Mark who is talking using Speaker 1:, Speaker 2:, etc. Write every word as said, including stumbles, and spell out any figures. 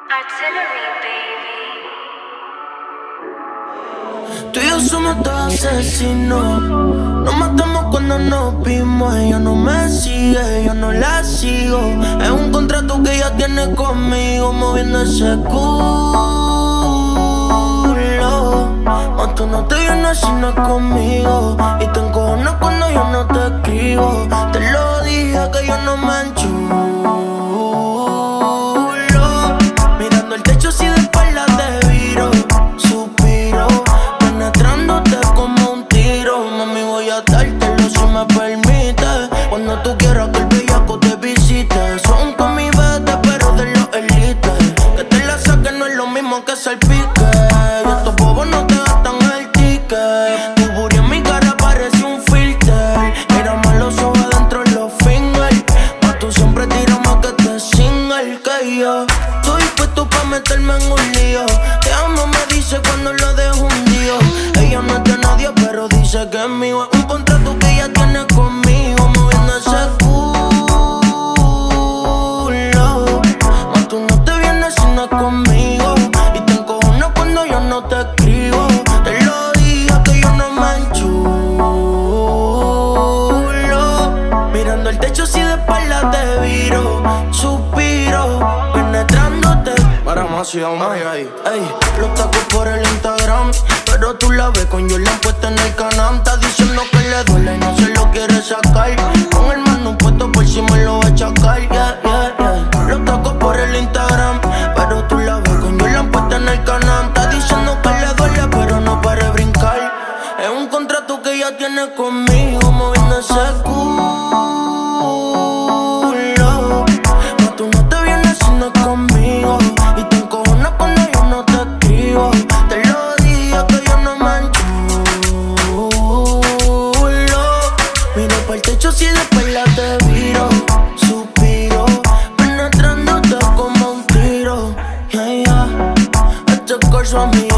Speaker 1: Artillery, baby.
Speaker 2: Tú y yo somos dos asesinos. Nos matamos cuando nos vimos. Ella no me sigue, yo no la sigo. Es un contrato que ella tiene conmigo, moviendo ese culo. Mas tú no te vienes si no es conmigo. Y te encojonas cuando yo no te escribo. Te lo dije que yo no me enchulo. Mirando el techo si de espalda te viro. Suspiro, penetrándote como un tiro. Mami, voy a dártelo si me permites. Cuando tú quieras que el bellaco te visite. Son con mi vete, pero de los elites. Que te la saquen no es lo mismo que salpique. Y estos bobos no te gastan el ticket. Tu booty en mi cara parece un filter. Mírame los ojos adentro los fingers. Mas tú siempre tiras más que te single que yo. Estoy puesto pa' meterme en un lío. Te amo, me dice cuando lo dejo hundido. Ella no es de nadie, pero dice que es mío. Es un contrato que ella tiene conmigo, moviendo ese culo. Mas tú no te vienes si no es conmigo. Y te encojonas cuando yo no te escribo. Te lo dije que yo no me enchulo. Mirando el techo si de espalda te viro. Suspiro, penetrándote. Para más y aún más ahí. Ey, los tacos por el Instagram. Pero tú la ves con Jordan puesta en el canal. Está diciendo que le duele y no se lo quiere sacar. Con el mano puesto por si me lo va a chacar. Yeah, yeah, yeah. Los tacos por el Instagram. Pero tú la ves con Jordan puesta en el canal. Está diciendo que le duele pero no para de brincar. Es un contrato que ella tiene conmigo, moviendo ese culo. Mas tú no te vienes si no es conmigo. Y te encojonas cuando yo no te escribo. Te lo dije que yo no me enchulo. Miro pa'l techo si después la te viro. Suspiro, penetrándote como un tiro. Yeah, yeah. Este curso a mí